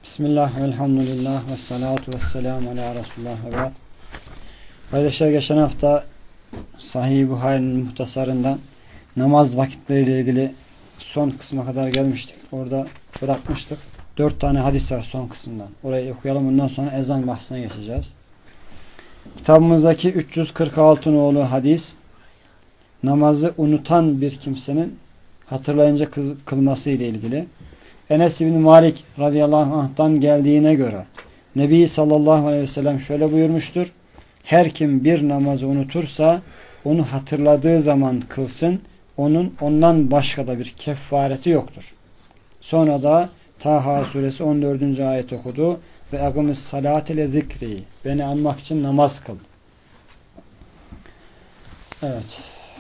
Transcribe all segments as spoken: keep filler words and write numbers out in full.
Bismillah, elhamdülillah, ve salatu ve selamu ala Resulullah ve ba'd. Kardeşler, geçen hafta Sahih-i Buhari'nin muhtasarından namaz vakitleriyle ilgili son kısma kadar gelmiştik. Orada bırakmıştık. Dört tane hadis var son kısımdan. Orayı okuyalım. Ondan sonra ezan bahsine geçeceğiz. Kitabımızdaki üç yüz kırk altı nolu hadis, namazı unutan bir kimsenin hatırlayınca kılması ile ilgili. Enes bin Malik radıyallahu anh'tan geldiğine göre Nebi sallallahu aleyhi ve sellem şöyle buyurmuştur: her kim bir namazı unutursa onu hatırladığı zaman kılsın, onun ondan başka da bir kefareti yoktur. Sonra da Taha suresi on dördüncü ayet okudu ve akımis salate le zikri, beni anmak için namaz kıl. Evet.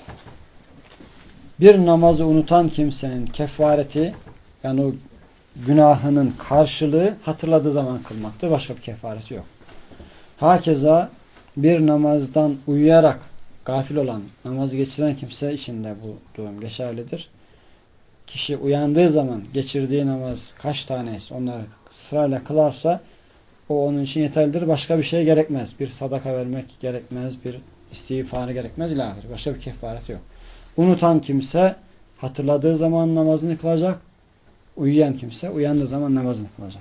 Bir namazı unutan kimsenin kefareti, yani o günahının karşılığı hatırladığı zaman kılmaktır. Başka bir kefareti yok. Hakeza bir namazdan uyuyarak gafil olan, namazı geçiren kimse için de bu durum geçerlidir. Kişi uyandığı zaman geçirdiği namaz kaç tanesi onları sırayla kılarsa o onun için yeterlidir. Başka bir şey gerekmez. Bir sadaka vermek gerekmez. Bir istiğfarı gerekmez. İlahir. Başka bir kefareti yok. Unutan kimse hatırladığı zaman namazını kılacak. Uyuyan kimse uyandığı zaman namazını kılacak.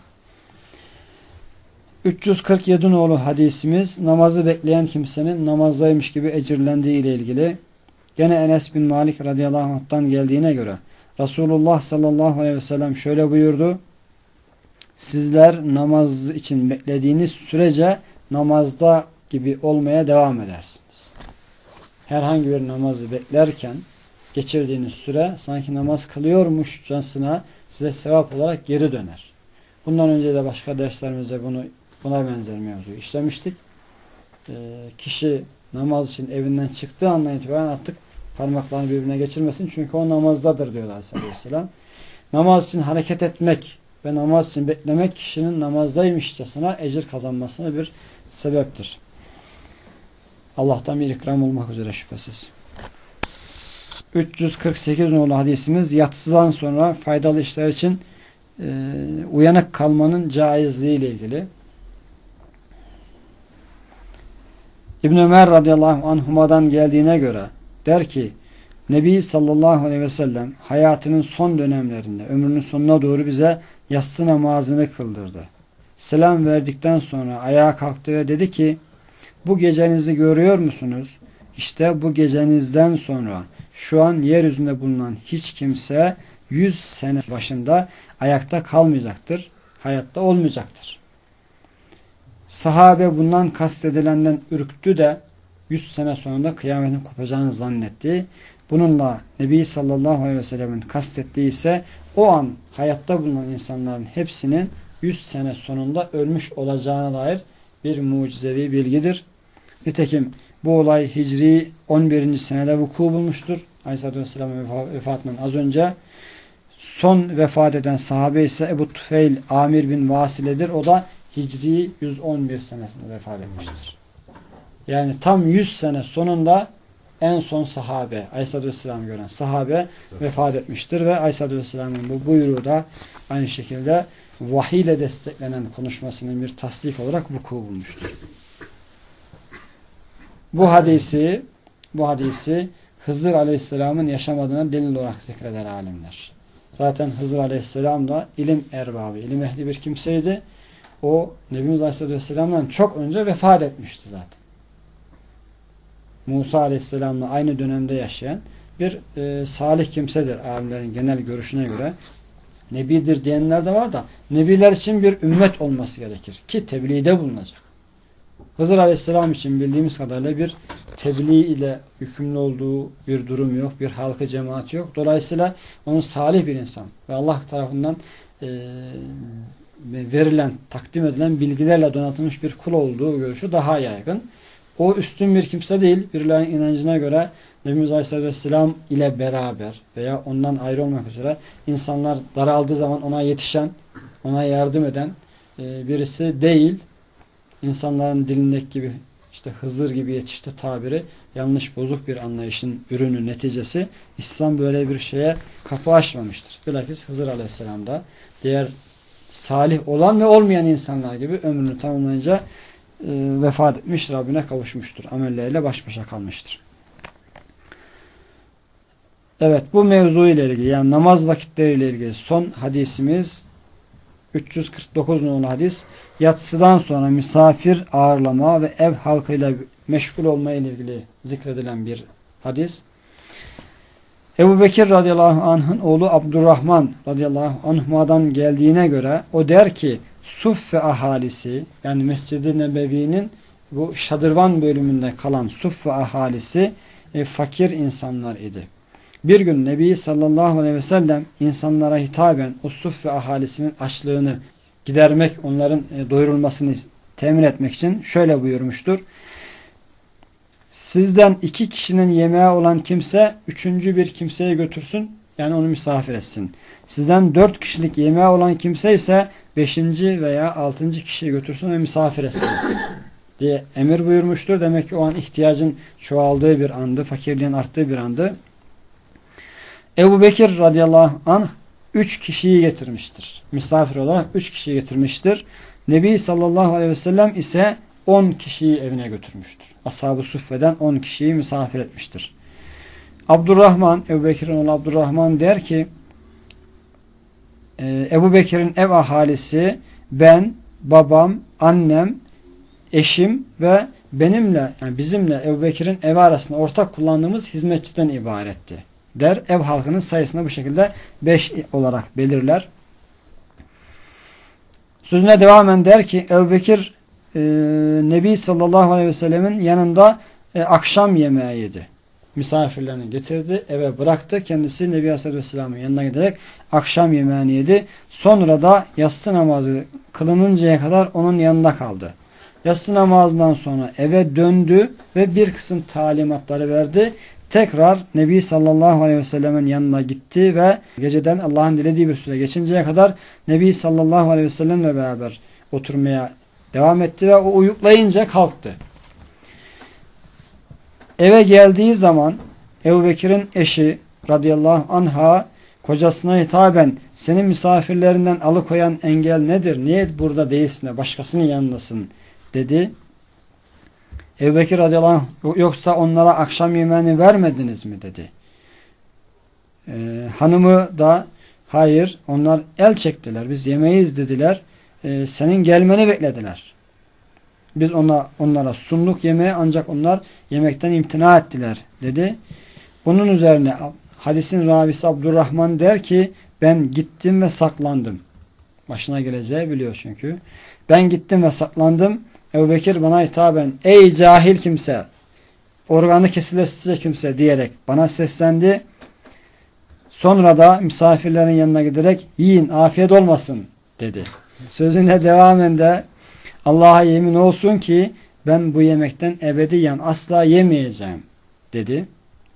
üç yüz kırk yedi nolu hadisimiz, namazı bekleyen kimsenin namazdaymış gibi ecirlendiği ile ilgili. Gene Enes bin Malik radıyallahu anh'tan geldiğine göre Resulullah sallallahu aleyhi ve sellem şöyle buyurdu: sizler namaz için beklediğiniz sürece namazda gibi olmaya devam edersiniz. Herhangi bir namazı beklerken geçirdiğiniz süre sanki namaz kılıyormuşçasına size sevap olarak geri döner. Bundan önce de başka derslerimizde bunu buna benzer mevzuyu işlemiştik. Ee, kişi namaz için evinden çıktığı andan itibaren artık parmaklarını birbirine geçirmesin. Çünkü o namazdadır diyorlar aleyhisselam. Namaz için hareket etmek ve namaz için beklemek kişinin namazdaymışçasına ecir kazanmasına bir sebeptir. Allah'tan bir ikram olmak üzere şüphesiz. üç yüz kırk sekiz nolu hadisimiz, yatsıdan sonra faydalı işler için e, uyanık kalmanın caizliği ile ilgili. İbn Ömer radıyallahu anhuma'dan geldiğine göre der ki, Nebi sallallahu aleyhi ve sellem hayatının son dönemlerinde, ömrünün sonuna doğru bize yatsı namazını kıldırdı. Selam verdikten sonra ayağa kalktı ve dedi ki, bu gecenizi görüyor musunuz? İşte bu gecenizden sonra şu an yeryüzünde bulunan hiç kimse yüz sene başında ayakta kalmayacaktır. Hayatta olmayacaktır. Sahabe bundan kastedilenden ürktü de yüz sene sonunda kıyametin kopacağını zannetti. Bununla Nebi sallallahu aleyhi ve sellemin kastettiği ise o an hayatta bulunan insanların hepsinin yüz sene sonunda ölmüş olacağına dair bir mucizevi bilgidir. Nitekim bu olay Hicri on birinci senede vuku bulmuştur. Aleyhisselatü Vesselam'ın vefatından az önce. Son vefat eden sahabe ise Ebu Tufeyl Amir bin Vasile'dir. O da Hicri yüz on bir senesinde vefat etmiştir. Yani tam yüz sene sonunda en son sahabe, Aleyhisselatü Vesselam'ı gören sahabe vefat etmiştir ve Aleyhisselatü Vesselam'ın bu buyruğu da aynı şekilde vahiy ile desteklenen konuşmasının bir tasdik olarak vuku bulmuştur. Bu hadisi bu hadisi Hızır Aleyhisselam'ın yaşamadığına delil olarak zikreder alimler. Zaten Hızır Aleyhisselam da ilim erbabı, ilim ehli bir kimseydi. O Nebimiz Aleyhisselatü Vesselam'dan çok önce vefat etmişti zaten. Musa Aleyhisselam'la aynı dönemde yaşayan bir e, salih kimsedir alimlerin genel görüşüne göre. Nebidir diyenler de var da nebiler için bir ümmet olması gerekir ki tebliğde bulunacak. Hızır Aleyhisselam için bildiğimiz kadarıyla bir tebliğ ile yükümlü olduğu bir durum yok. Bir halkı cemaati yok. Dolayısıyla onun salih bir insan ve Allah tarafından e, verilen, takdim edilen bilgilerle donatılmış bir kul olduğu görüşü daha yaygın. O üstün bir kimse değil. Birilerinin inancına göre Nebimiz Aleyhisselatü Vesselam ile beraber veya ondan ayrı olmak üzere insanlar daraldığı zaman ona yetişen, ona yardım eden e, birisi değil. İnsanların dilindeki gibi işte Hızır gibi yetişti tabiri yanlış, bozuk bir anlayışın ürünü, neticesi. İslam böyle bir şeye kapı açmamıştır. Bilakis Hızır Aleyhisselam da diğer salih olan ve olmayan insanlar gibi ömrünü tamamlayınca e, vefat etmiş, Rabbine kavuşmuştur. Amelleriyle baş başa kalmıştır. Evet, bu mevzu ile ilgili, yani namaz vakitleriyle ilgili son hadisimiz üç yüz kırk dokuz numaralı hadis. Yatsıdan sonra misafir ağırlama ve ev halkıyla meşgul olma ile ilgili zikredilen bir hadis. Ebu Bekir radıyallahu anh'ın oğlu Abdurrahman radıyallahu anh'dan geldiğine göre o der ki Suffe ahalisi, yani Mescid-i Nebevi'nin bu şadırvan bölümünde kalan Suffe ahalisi e, fakir insanlar idi. Bir gün Nebi sallallahu aleyhi ve sellem insanlara hitaben o Suffe ahalisinin açlığını gidermek, onların e, doyurulmasını temin etmek için şöyle buyurmuştur. Sizden iki kişinin yemeği olan kimse üçüncü bir kimseye götürsün, yani onu misafir etsin. Sizden dört kişilik yemeği olan kimse ise beşinci veya altıncı kişiyi götürsün ve misafir etsin diye emir buyurmuştur. Demek ki o an ihtiyacın çoğaldığı bir andı, fakirliğin arttığı bir andı. Ebu Bekir radıyallahu anh üç kişiyi getirmiştir. Misafir olarak üç kişiyi getirmiştir. Nebi sallallahu aleyhi ve sellem ise on kişiyi evine götürmüştür. Ashab-ı Suffe'den on kişiyi misafir etmiştir. Abdurrahman, Ebu Bekir'in oğlu Abdurrahman der ki Ebu Bekir'in ev ahalisi ben, babam, annem, eşim ve benimle, yani bizimle Ebu Bekir'in evi arasında ortak kullandığımız hizmetçiden ibaretti der. Ev halkının sayısını bu şekilde beş olarak belirler. Sözüne devamen der ki Ebu Bekir e, Nebi sallallahu aleyhi ve sellemin yanında e, akşam yemeği yedi. Misafirlerini getirdi, eve bıraktı. Kendisi Nebi aleyhisselatü vesselamın yanına giderek akşam yemeğini yedi. Sonra da yatsı namazı kılınıncaya kadar onun yanında kaldı. Yatsı namazından sonra eve döndü ve bir kısım talimatları verdi. Tekrar Nebi sallallahu aleyhi ve sellemin yanına gitti ve geceden Allah'ın dilediği bir süre geçinceye kadar Nebi sallallahu aleyhi ve sellemle beraber oturmaya devam etti ve o uyuklayınca kalktı. Eve geldiği zaman Ebu Bekir'in eşi radıyallahu anha kocasına hitaben senin misafirlerinden alıkoyan engel nedir? Niye burada değilsin de başkasının yanındasın? Dedi. Ebu Bekir radıyallahu anh yoksa onlara akşam yemeğini vermediniz mi? Dedi. Ee, hanımı da hayır onlar el çektiler. Biz yemeyiz dediler. Ee, senin gelmeni beklediler. Biz ona, onlara sunduk yemeği ancak onlar yemekten imtina ettiler dedi. Bunun üzerine hadisin ravisi Abdurrahman der ki ben gittim ve saklandım. Başına geleceği biliyor çünkü. Ben gittim ve saklandım. Ebu Bekir bana hitaben ey cahil kimse, organı kesilesice kimse diyerek bana seslendi. Sonra da misafirlerin yanına giderek yiyin afiyet olmasın dedi. Sözüne devamen de Allah'a yemin olsun ki ben bu yemekten ebediyen asla yemeyeceğim dedi.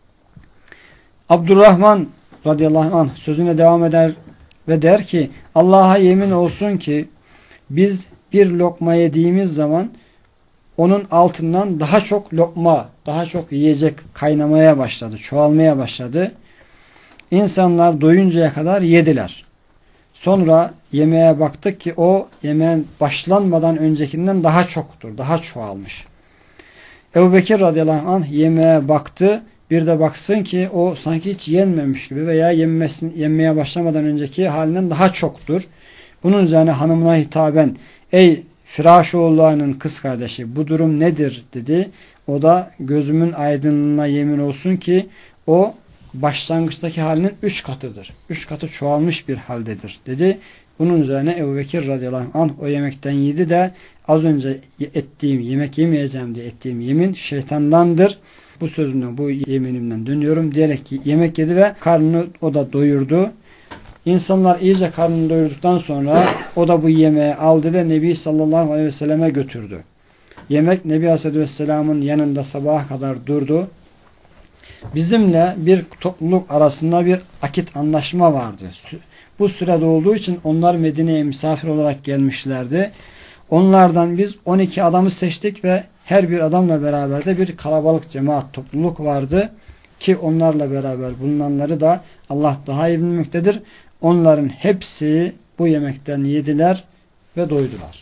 Abdurrahman radıyallahu anh sözüne devam eder ve der ki Allah'a yemin olsun ki biz bir lokma yediğimiz zaman onun altından daha çok lokma, daha çok yiyecek kaynamaya başladı, çoğalmaya başladı. İnsanlar doyuncaya kadar yediler. Sonra yemeğe baktık ki o yemeğin başlanmadan öncekinden daha çoktur, daha çoğalmış. Ebu Bekir radıyallahu anh yemeğe baktı. Bir de baksın ki o sanki hiç yenmemiş gibi veya yenmesin, yenmeye başlamadan önceki halinden daha çoktur. Bunun üzerine hanımına hitaben ey Firaşoğullarının kız kardeşi bu durum nedir dedi. O da gözümün aydınlığına yemin olsun ki o başlangıçtaki halinin üç katıdır. Üç katı çoğalmış bir haldedir dedi. Bunun üzerine Ebu Bekir radıyallahu anh o yemekten yedi de az önce ettiğim yemek yemeyeceğim diye ettiğim yemin şeytandandır. Bu sözümden, bu yeminimden dönüyorum diyerek ki yemek yedi ve karnını o da doyurdu. İnsanlar iyice karnını doyurduktan sonra o da bu yemeği aldı ve Nebi sallallahu aleyhi ve selleme götürdü. Yemek Nebi aleyhisselatü vesselamın yanında sabaha kadar durdu. Bizimle bir topluluk arasında bir akit anlaşma vardı. Bu sürede olduğu için onlar Medine'ye misafir olarak gelmişlerdi. Onlardan biz on iki adamı seçtik ve her bir adamla beraber de bir kalabalık cemaat topluluk vardı ki onlarla beraber bulunanları da Allah daha iyi bilmektedir. Onların hepsi bu yemekten yediler ve doydular.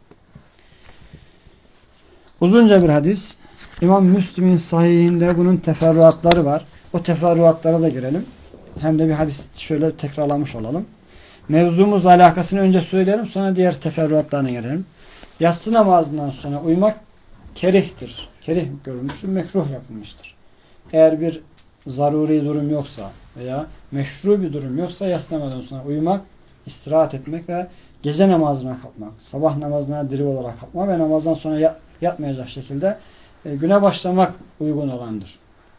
Uzunca bir hadis. İmam Müslim'in sahihinde bunun teferruatları var. O teferruatlara da girelim. Hem de bir hadis şöyle tekrarlamış olalım. Mevzumuz alakasını önce söyleyelim, sonra diğer teferruatlarına girelim. Yatsı namazından sonra uyumak kerihtir. Kerih görülmüştür, mekruh yapılmıştır. Eğer bir zaruri durum yoksa veya meşru bir durum yoksa yatsı namazından sonra uyumak, istirahat etmek ve gece namazına kalkmak, sabah namazına diri olarak kalkmak ve namazdan sonra yatmayacak şekilde e, güne başlamak uygun olandır.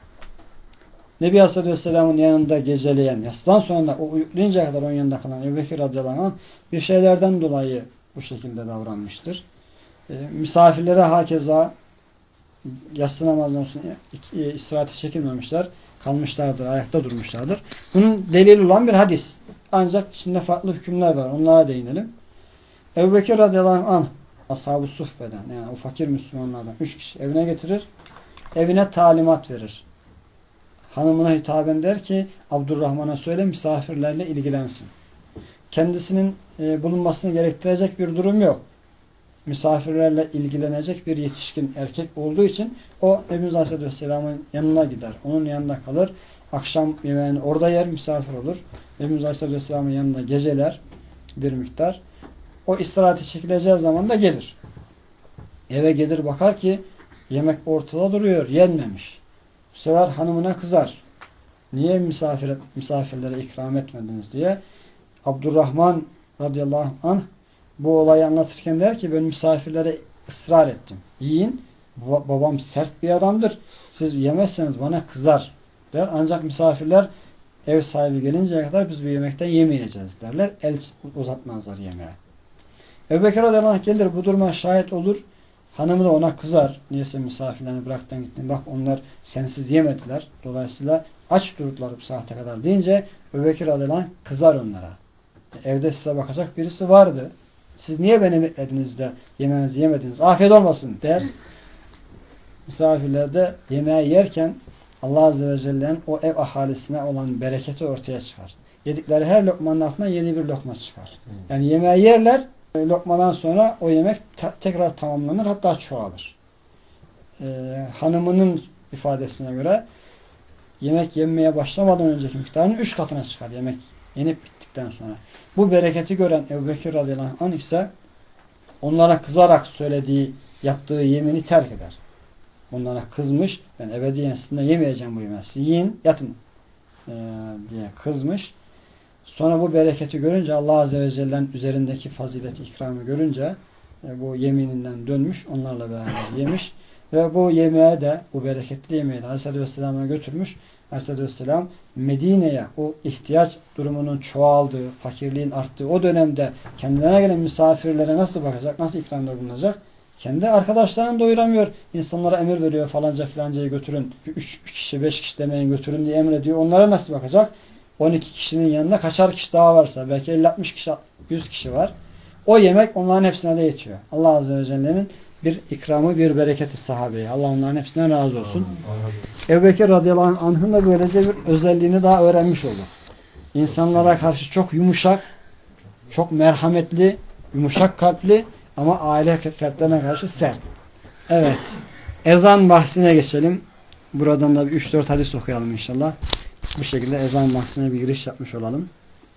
Nebi Aleyhisselam'ın yanında geceleyen, yatsıdan sonra da o uyuklayıncaya kadar onun yanında kalan Ebu Bekir radıyallahu anh bir şeylerden dolayı bu şekilde davranmıştır. E, misafirlere hakeza yatsı namazından sonra e, istirahate çekilmemişler, kalmışlardır, ayakta durmuşlardır. Bunun delil olan bir hadis. Ancak içinde farklı hükümler var. Onlara değinelim. Ebu Bekir radıyallahu anh Ashab-ı Suffe'den, yani o fakir Müslümanlardan üç kişi evine getirir. Evine talimat verir. Hanımına hitaben der ki Abdurrahman'a söyle misafirlerle ilgilensin. Kendisinin e, bulunmasını gerektirecek bir durum yok. Misafirlerle ilgilenecek bir yetişkin erkek olduğu için o Nebi Aleyhisselam'ın yanına gider. Onun yanında kalır. Akşam yemeğini orada yer, misafir olur. Nebi Aleyhisselam'ın yanında geceler bir miktar. O istirahate çekileceği zaman da gelir. Eve gelir bakar ki yemek ortada duruyor, yenmemiş. Bu sefer hanımına kızar. Niye misafir, misafirlere ikram etmediniz diye. Abdurrahman radıyallahu anh bu olayı anlatırken der ki ben misafirlere ısrar ettim. Yiyin. Babam sert bir adamdır. Siz yemezseniz bana kızar der. Ancak misafirler ev sahibi gelinceye kadar biz bu yemekten yemeyeceğiz derler. El uzatmazlar yemeğe. Ebu Bekir radıyallahu anh gelir bu duruma şahit olur. Hanımı da ona kızar. Niyeyse misafirlerini bıraktın gittin. Bak onlar sensiz yemediler. Dolayısıyla aç durdular bu saate kadar deyince Ebu Bekir radıyallahu anh kızar onlara. Evde size bakacak birisi vardı. Siz niye beni beklediniz de yemeğinizi yemediniz? Afiyet olmasın der. Misafirler de yemeği yerken Allah Azze ve Celle'nin o ev ahalisine olan bereketi ortaya çıkar. Yedikleri her lokmanın altına yeni bir lokma çıkar. Yani yemeği yerler, lokmadan sonra o yemek tekrar tamamlanır, hatta çoğalır. Ee, hanımının ifadesine göre yemek yenmeye başlamadan önceki miktarının üç katına çıkar yemek yenip bittikten sonra. Bu bereketi gören Ebu Bekir radıyallahu anh ise onlara kızarak söylediği, yaptığı yemini terk eder. Onlara kızmış, ben ebediyen sizinle yemeyeceğim bu yemeği. Siz yiyin, yatın ee, diye kızmış. Sonra bu bereketi görünce Allah Azze ve Celle'nin üzerindeki fazileti, ikramı görünce e, bu yemininden dönmüş, onlarla beraber yemiş ve bu yemeğe de, bu bereketli yemeği de Aleyhisselatü Vesselam'a götürmüş. Aleyhisselatü Vesselam Medine'ye o ihtiyaç durumunun çoğaldığı, fakirliğin arttığı o dönemde kendilerine gelen misafirlere nasıl bakacak, nasıl ikramda bulunacak? Kendi arkadaşlarını doyuramıyor. İnsanlara emir veriyor falanca filancayı götürün, üç kişi, beş kişi demeyin götürün diye emrediyor. Onlara nasıl bakacak? on iki kişinin yanında kaçar kişi daha varsa, belki elli altmış kişi, yüz kişi var. O yemek onların hepsine de yetiyor. Allah Azze ve Celle'nin bir ikramı, bir bereketi sahabeye. Allah onların hepsinden razı olsun. Ebu Bekir radıyallahu anh'ın da böylece bir özelliğini daha öğrenmiş olduk. İnsanlara karşı çok yumuşak, çok merhametli, yumuşak kalpli ama aile fertlerine karşı sert. Evet. Ezan bahsine geçelim. Buradan da bir üç dört hadis okuyalım inşallah. Bu şekilde ezan bahsine bir giriş yapmış olalım.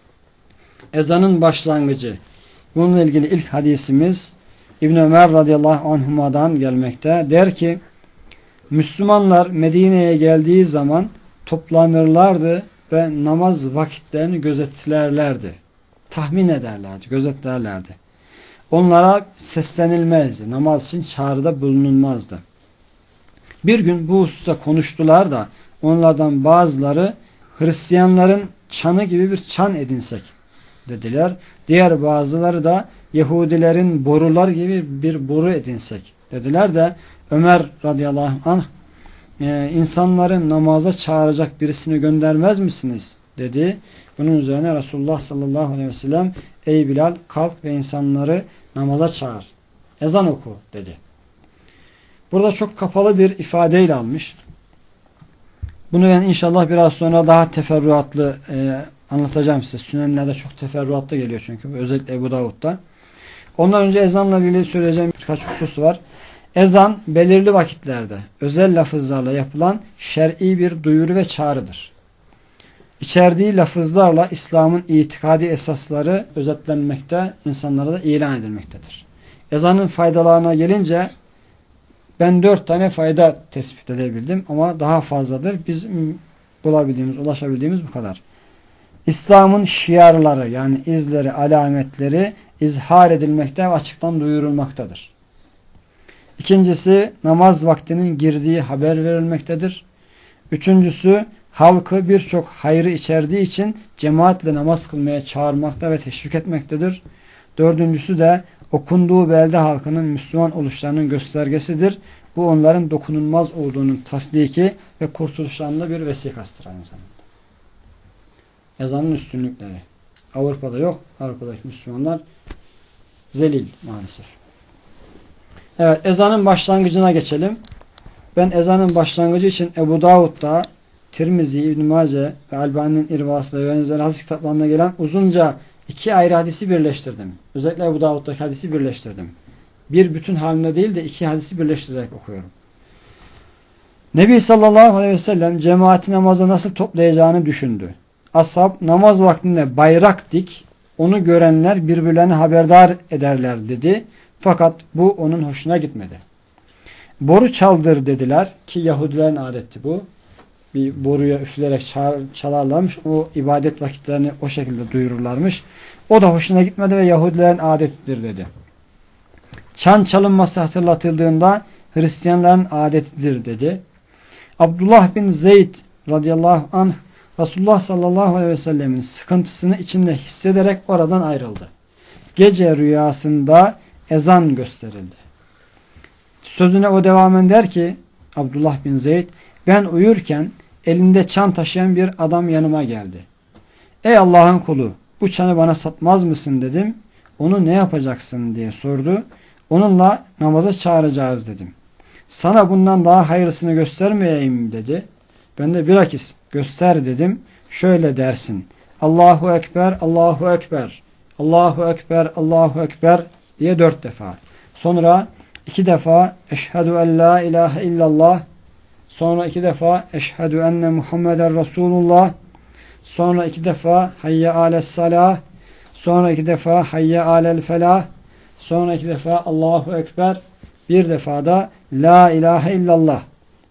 Ezanın başlangıcı. Bununla ilgili ilk hadisimiz İbn Ömer radıyallahu anhuma'dan gelmekte. Der ki Müslümanlar Medine'ye geldiği zaman toplanırlardı ve namaz vakitlerini gözetlerlerdi. Tahmin ederlerdi, gözetlerlerdi. Onlara seslenilmezdi. Namaz için çağrıda bulunulmazdı. Bir gün bu hususta konuştular da onlardan bazıları Hristiyanların çanı gibi bir çan edinsek dediler. Diğer bazıları da Yahudilerin borular gibi bir boru edinsek dediler de Ömer radıyallahu anh e, insanları namaza çağıracak birisini göndermez misiniz dedi. Bunun üzerine Resulullah sallallahu aleyhi ve sellem ey Bilal kalk ve insanları namaza çağır. Ezan oku dedi. Burada çok kapalı bir ifadeyle almış. Bunu ben inşallah biraz sonra daha teferruatlı e, Anlatacağım size. Sünenlerde çok teferruatlı geliyor çünkü. Özellikle Ebu Davud'da. Ondan önce ezanla ilgili söyleyeceğim birkaç husus var. Ezan belirli vakitlerde özel lafızlarla yapılan şer'i bir duyuru ve çağrıdır. İçerdiği lafızlarla İslam'ın itikadi esasları özetlenmekte, insanlara da ilan edilmektedir. Ezanın faydalarına gelince ben dört tane fayda tespit edebildim ama daha fazladır. Biz bulabildiğimiz, ulaşabildiğimiz bu kadar. İslam'ın şiarları yani izleri, alametleri izhar edilmekte ve açıktan duyurulmaktadır. İkincisi, namaz vaktinin girdiği haber verilmektedir. Üçüncüsü, halkı birçok hayrı içerdiği için cemaatle namaz kılmaya çağırmakta ve teşvik etmektedir. Dördüncüsü de okunduğu belde halkının Müslüman oluşlarının göstergesidir. Bu onların dokunulmaz olduğunun tasdiki ve kurtuluşlarında bir vesikasıdır aynı zamanda. Ezanın üstünlükleri. Avrupa'da yok. Avrupa'daki Müslümanlar zelil maalesef. Evet, ezanın başlangıcına geçelim. Ben ezanın başlangıcı için Ebu Davud'da, Tirmizi, İbn-i Mace ve Albani'nin İrvası'da ve benzer hadis kitaplarına gelen uzunca iki ayrı hadisi birleştirdim. Özellikle Ebu Davud'daki hadisi birleştirdim. Bir bütün halinde değil de iki hadisi birleştirerek okuyorum. Nebi sallallahu aleyhi ve sellem cemaati namaza nasıl toplayacağını düşündü. Ashab namaz vaktinde bayrak dik, onu görenler birbirlerini haberdar ederler dedi. Fakat bu onun hoşuna gitmedi. Boru çaldır dediler ki Yahudilerin adeti bu. Bir boruya üfleyerek çalarlarmış. O ibadet vakitlerini o şekilde duyururlarmış. O da hoşuna gitmedi ve Yahudilerin adetidir dedi. Çan çalınması hatırlatıldığında Hristiyanların adetidir dedi. Abdullah bin Zeyd radıyallahu anh Resulullah sallallahu aleyhi ve sellemin sıkıntısını içinde hissederek oradan ayrıldı. Gece rüyasında ezan gösterildi. Sözüne o devam eder ki Abdullah bin Zeyd, ben uyurken elinde çan taşıyan bir adam yanıma geldi. Ey Allah'ın kulu, bu çanı bana satmaz mısın dedim. Onu ne yapacaksın diye sordu. Onunla namaza çağıracağız dedim. Sana bundan daha hayırlısını göstermeyeyim dedi. Ben de bilakis göster dedim. Şöyle dersin. Allahu Ekber, Allahu Ekber, Allahu Ekber, Allahu Ekber diye dört defa. Sonra iki defa Eşhedü en la ilahe illallah. Sonra iki defa Eşhedü enne Muhammeden Resulullah. Sonra iki defa Hayye ales salah. Sonra iki defa Hayye alel felah. Sonra iki defa Allahu Ekber. Bir defa da La ilahe illallah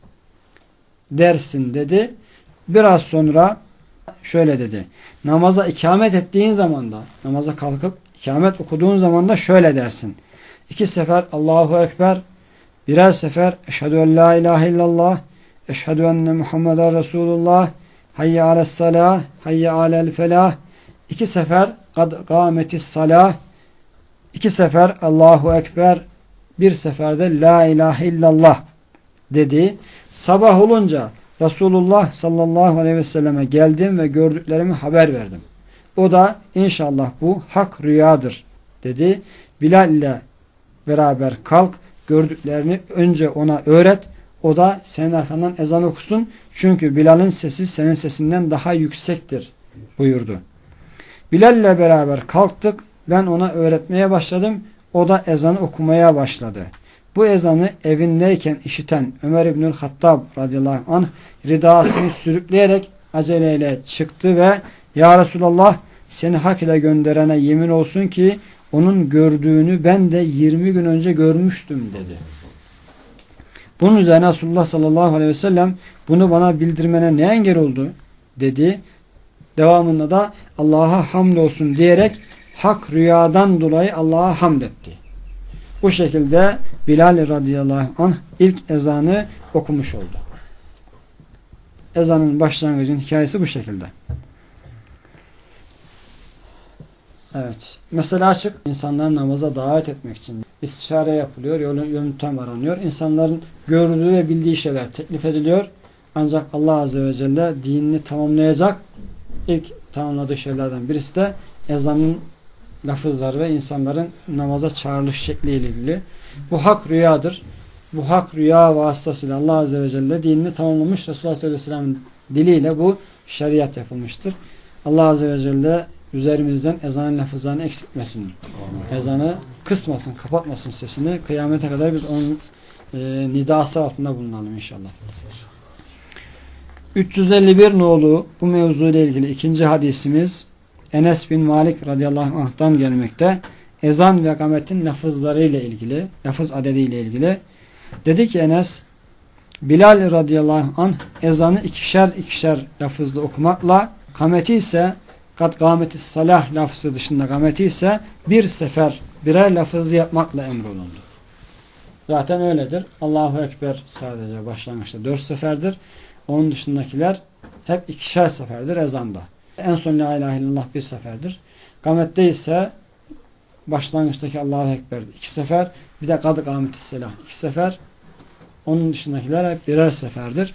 dersin dedi. Biraz sonra şöyle dedi. Namaza ikamet ettiğin zaman da, namaza kalkıp ikamet okuduğun zaman da şöyle dersin. İki sefer Allahu Ekber, birer sefer Eşhedü en la ilahe illallah, Eşhedü enne Muhammeden Resulullah, Hayye ales salah, Hayye alel felah. İki sefer Kad gâmetis salah, iki sefer Allahu Ekber, bir seferde La ilahe illallah dedi. Sabah olunca Resulullah sallallahu aleyhi ve selleme geldim ve gördüklerimi haber verdim. O da inşallah bu hak rüyadır dedi. Bilal ile beraber kalk, gördüklerini önce ona öğret. O da senin arkandan ezan okusun. Çünkü Bilal'in sesi senin sesinden daha yüksektir buyurdu. Bilal ile beraber kalktık. Ben ona öğretmeye başladım. O da ezanı okumaya başladı. Bu ezanı evindeyken işiten Ömer İbnül Hattab radıyallahu anh ridasını sürükleyerek aceleyle çıktı ve Ya Resulallah, seni hak ile gönderene yemin olsun ki onun gördüğünü ben de yirmi gün önce görmüştüm dedi. Bunun üzerine Resulullah sallallahu aleyhi ve sellem bunu bana bildirmene ne engel oldu dedi. Devamında da Allah'a hamdolsun diyerek hak rüyadan dolayı Allah'a hamd etti. Bu şekilde Bilal radıyallahu anh ilk ezanı okumuş oldu. Ezanın başlangıcının hikayesi bu şekilde. Evet. Mesela açık. İnsanları namaza davet etmek için istişare yapılıyor. Yolun, yöntem aranıyor. İnsanların gördüğü ve bildiği şeyler teklif ediliyor. Ancak Allah azze ve celle dinini tamamlayacak ilk tamamladığı şeylerden birisi de ezanın lafızları ve insanların namaza çağrılış şekliyle ilgili. Bu hak rüyadır. Bu hak rüya vasıtasıyla Allah azze ve celle dinini tamamlamış. Resulullah sallallahu aleyhi ve sellem'in diliyle bu şeriat yapılmıştır. Allah Azze ve Celle üzerimizden ezanın lafızlarını eksiltmesin. Ezanı kısmasın, kapatmasın sesini. Kıyamete kadar biz onun e, nidası altında bulunalım inşallah. üç yüz elli bir nolu bu mevzuyla ilgili ikinci hadisimiz Enes bin Malik radıyallahu anh'tan gelmekte. Ezan ve kametin lafızları ile ilgili, lafız adedi ile ilgili. Dedi ki Enes, Bilal radıyallahu anh ezanı ikişer ikişer lafızla okumakla, kameti ise kat kameti salah lafzı dışında kameti ise bir sefer birer lafızı yapmakla emrolundu. Zaten öyledir. Allahu Ekber sadece başlangıçta dört seferdir. Onun dışındakiler hep ikişer seferdir ezanda. En son la ilahe illallah bir seferdir. Kamette ise başlangıçtaki Allahu Ekber iki sefer, bir de kadı kameti selah iki sefer. Onun dışındakiler hep birer seferdir.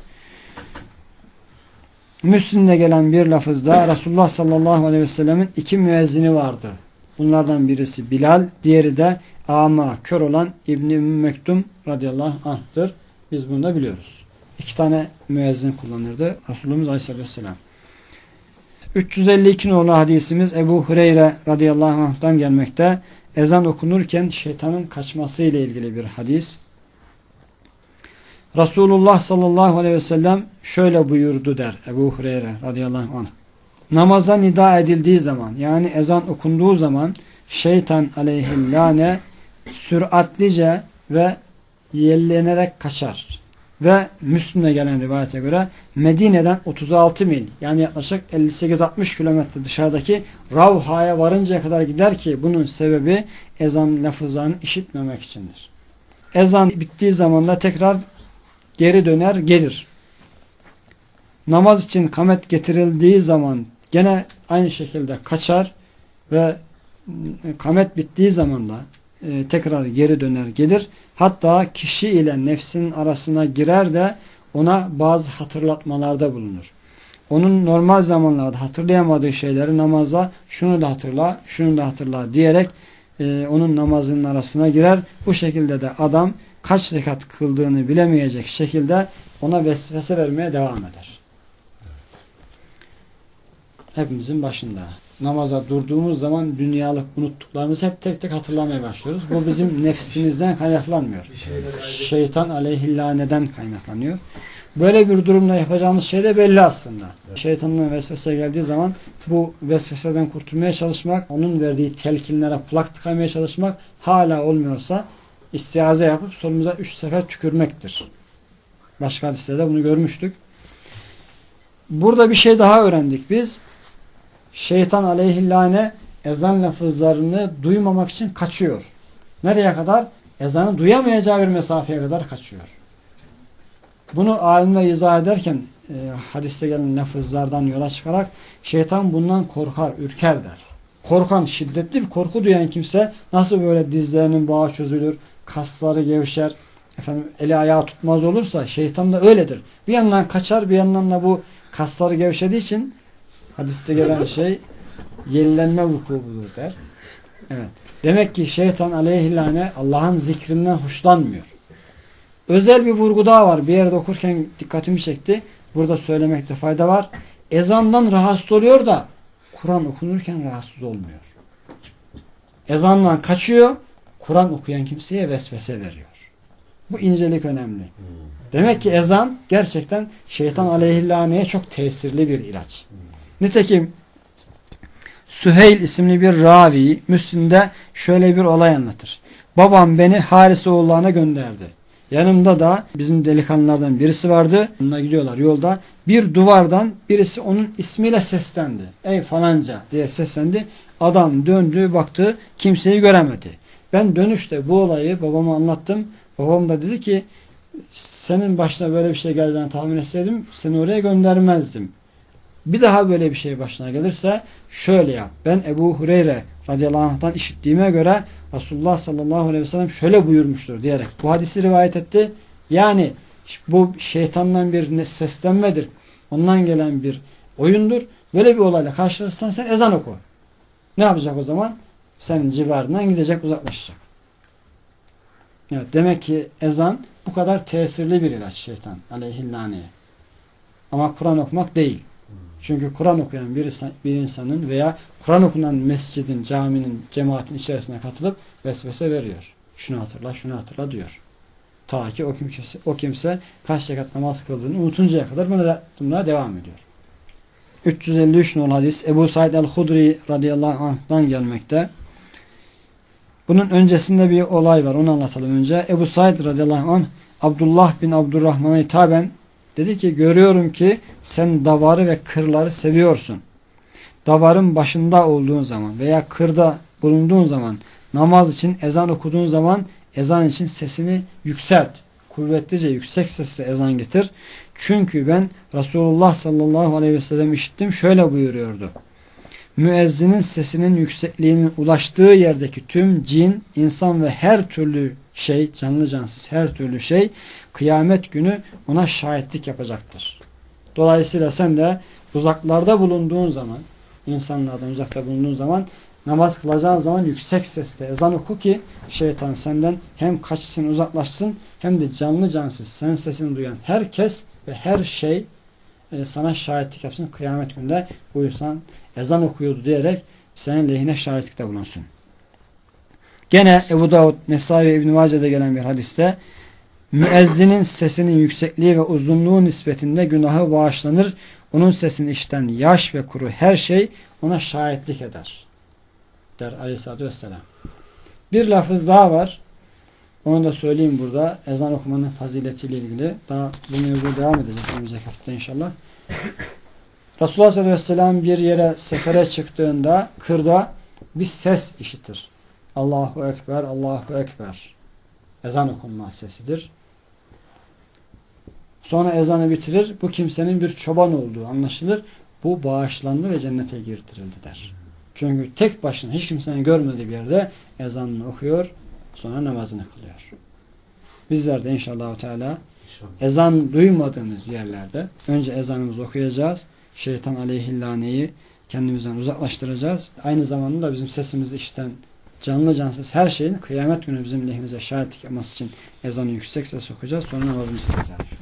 Müslim'de gelen bir lafızda Resulullah sallallahu aleyhi ve sellemin iki müezzini vardı. Bunlardan birisi Bilal, diğeri de ama kör olan İbn-i Mektum radıyallahu anh'tır. Biz bunu da biliyoruz. İki tane müezzin kullanırdı Resulümüz aleyhisselatü vesselam. üç yüz elli iki nolu hadisimiz Ebu Hureyre radıyallahu anh'tan gelmekte. Ezan okunurken şeytanın kaçması ile ilgili bir hadis. Resulullah sallallahu aleyhi ve sellem şöyle buyurdu der Ebu Hureyre radıyallahu anh. Namaza nida edildiği zaman, yani ezan okunduğu zaman şeytan aleyhillâne süratlice ve yellenerek kaçar. Ve Müslüm'e gelen rivayete göre Medine'den otuz altı mil, yani yaklaşık elli sekiz altmış kilometre dışarıdaki Ravha'ya varıncaya kadar gider ki bunun sebebi ezan lafızlarını işitmemek içindir. Ezan bittiği zaman da tekrar geri döner gelir. Namaz için kamet getirildiği zaman gene aynı şekilde kaçar ve kamet bittiği zaman da e, tekrar geri döner gelir. Hatta kişi ile nefsin arasına girer de ona bazı hatırlatmalarda bulunur. Onun normal zamanlarda hatırlayamadığı şeyleri namazda şunu da hatırla, şunu da hatırla diyerek e, onun namazının arasına girer. Bu şekilde de adam kaç rekat kıldığını bilemeyecek şekilde ona vesvese vermeye devam eder. Hepimizin başında. Namaza durduğumuz zaman dünyalık unuttuklarımızı hep tek tek hatırlamaya başlıyoruz. Bu bizim nefsimizden kaynaklanmıyor. Şeytan aleyhillaneden kaynaklanıyor. Böyle bir durumda yapacağımız şey de belli aslında. Şeytanın vesvese geldiği zaman bu vesveseden kurtulmaya çalışmak, onun verdiği telkinlere kulak tıkamaya çalışmak, hala olmuyorsa istiaze yapıp solumuza üç sefer tükürmektir. Başka hadislerde bunu görmüştük. Burada bir şey daha öğrendik biz. Şeytan aleyhillâne ezan lafızlarını duymamak için kaçıyor. Nereye kadar? Ezanı duyamayacağı bir mesafeye kadar kaçıyor. Bunu alimler izah ederken e, hadiste gelen lafızlardan yola çıkarak şeytan bundan korkar, ürker der. Korkan, şiddetli bir korku duyan kimse nasıl böyle dizlerinin bağı çözülür, kasları gevşer, efendim eli ayağı tutmaz olursa şeytan da öyledir. Bir yandan kaçar, bir yandan da bu kasları gevşediği için hadiste gelen şey yenilenme vuku bulur der. Evet. Demek ki şeytan aleyhillâne Allah'ın zikrinden hoşlanmıyor. Özel bir vurgu daha var. Bir yerde okurken dikkatimi çekti. Burada söylemekte fayda var. Ezandan rahatsız oluyor da Kur'an okunurken rahatsız olmuyor. Ezandan kaçıyor. Kur'an okuyan kimseye vesvese veriyor. Bu incelik önemli. Demek ki ezan gerçekten şeytan aleyhillâne'ye çok tesirli bir ilaç. Nitekim Süheyl isimli bir ravi Müslim'de şöyle bir olay anlatır. Babam beni Haris oğullarına gönderdi. Yanımda da bizim delikanlılardan birisi vardı. Bunlar gidiyorlar yolda. Bir duvardan birisi onun ismiyle seslendi. Ey falanca diye seslendi. Adam döndü baktı, kimseyi göremedi. Ben dönüşte bu olayı babama anlattım. Babam da dedi ki senin başına böyle bir şey geleceğini tahmin etseydim seni oraya göndermezdim. Bir daha böyle bir şey başına gelirse şöyle yap. Ben Ebu Hureyre radıyallahu anh'tan işittiğime göre Resulullah sallallahu aleyhi ve sellem şöyle buyurmuştur diyerek bu hadisi rivayet etti. Yani bu şeytandan bir seslenmedir. Ondan gelen bir oyundur. Böyle bir olayla karşılaşırsan sen ezan oku. Ne yapacak o zaman? Senin civarından gidecek, uzaklaşacak. Evet, demek ki ezan bu kadar tesirli bir ilaç şeytan aleyhillâne'ye. Ama Kur'an okumak değil. Çünkü Kur'an okuyan bir, insan, bir insanın veya Kur'an okunan mescidin, caminin, cemaatin içerisine katılıp vesvese veriyor. Şunu hatırla, şunu hatırla diyor. Ta ki o kimse, o kimse kaç rekat namaz kıldığını unutuncaya kadar buna devam ediyor. üç yüz elli üç nolu hadis Ebu Said el-Hudri radıyallahu anh'tan gelmekte. Bunun öncesinde bir olay var. Onu anlatalım önce. Ebu Said radıyallahu anh Abdullah bin Abdurrahman'a hitaben dedi ki, görüyorum ki sen davarı ve kırları seviyorsun. Davarın başında olduğun zaman veya kırda bulunduğun zaman, namaz için ezan okuduğun zaman ezan için sesini yükselt. Kuvvetlice, yüksek sesle ezan getir. Çünkü ben Resulullah sallallahu aleyhi ve sellem işittim. Şöyle buyuruyordu. Müezzinin sesinin yüksekliğinin ulaştığı yerdeki tüm cin, insan ve her türlü şey, canlı cansız her türlü şey kıyamet günü ona şahitlik yapacaktır. Dolayısıyla sen de uzaklarda bulunduğun zaman, insanlardan uzakta bulunduğun zaman, namaz kılacağın zaman yüksek sesle ezan oku ki şeytan senden hem kaçsın, uzaklaşsın, hem de canlı cansız sen sesini duyan herkes ve her şey e, sana şahitlik yapsın. Kıyamet günde bu insan ezan okuyordu diyerek senin lehine şahitlikte bulunsun. Gene Ebu Davud, Nesai ve İbn-i Mace'de gelen bir hadiste müezzinin sesinin yüksekliği ve uzunluğu nispetinde günahı bağışlanır. Onun sesini işiten yaş ve kuru her şey ona şahitlik eder. Der Aleyhisselatü Vesselam. Bir lafız daha var. Onu da söyleyeyim burada. Ezan okumanın faziletiyle ilgili. Daha bu mevzuya devam edeceğiz önümüzdeki hafta inşallah. Resulullah sallallahu aleyhi ve sellem bir yere sefere çıktığında kırda bir ses işitir. Allahu Ekber, Allahu Ekber. Ezan okunma sesidir. Sonra ezanı bitirir. Bu kimsenin bir çoban olduğu anlaşılır. Bu bağışlandı ve cennete girdirildi der. Çünkü tek başına hiç kimsenin görmediği bir yerde ezanını okuyor, sonra namazını kılıyor. Bizler de inşallah Teala ezan duymadığımız yerlerde önce ezanımızı okuyacağız. Şeytan aleyhillaneyi kendimizden uzaklaştıracağız. Aynı zamanda da bizim sesimizi işiten canlı cansız her şeyin kıyamet günü bizim lehimize şahitlik yapması için ezanı yüksek ses okuyacağız. Sonra namazımızı kılacağız.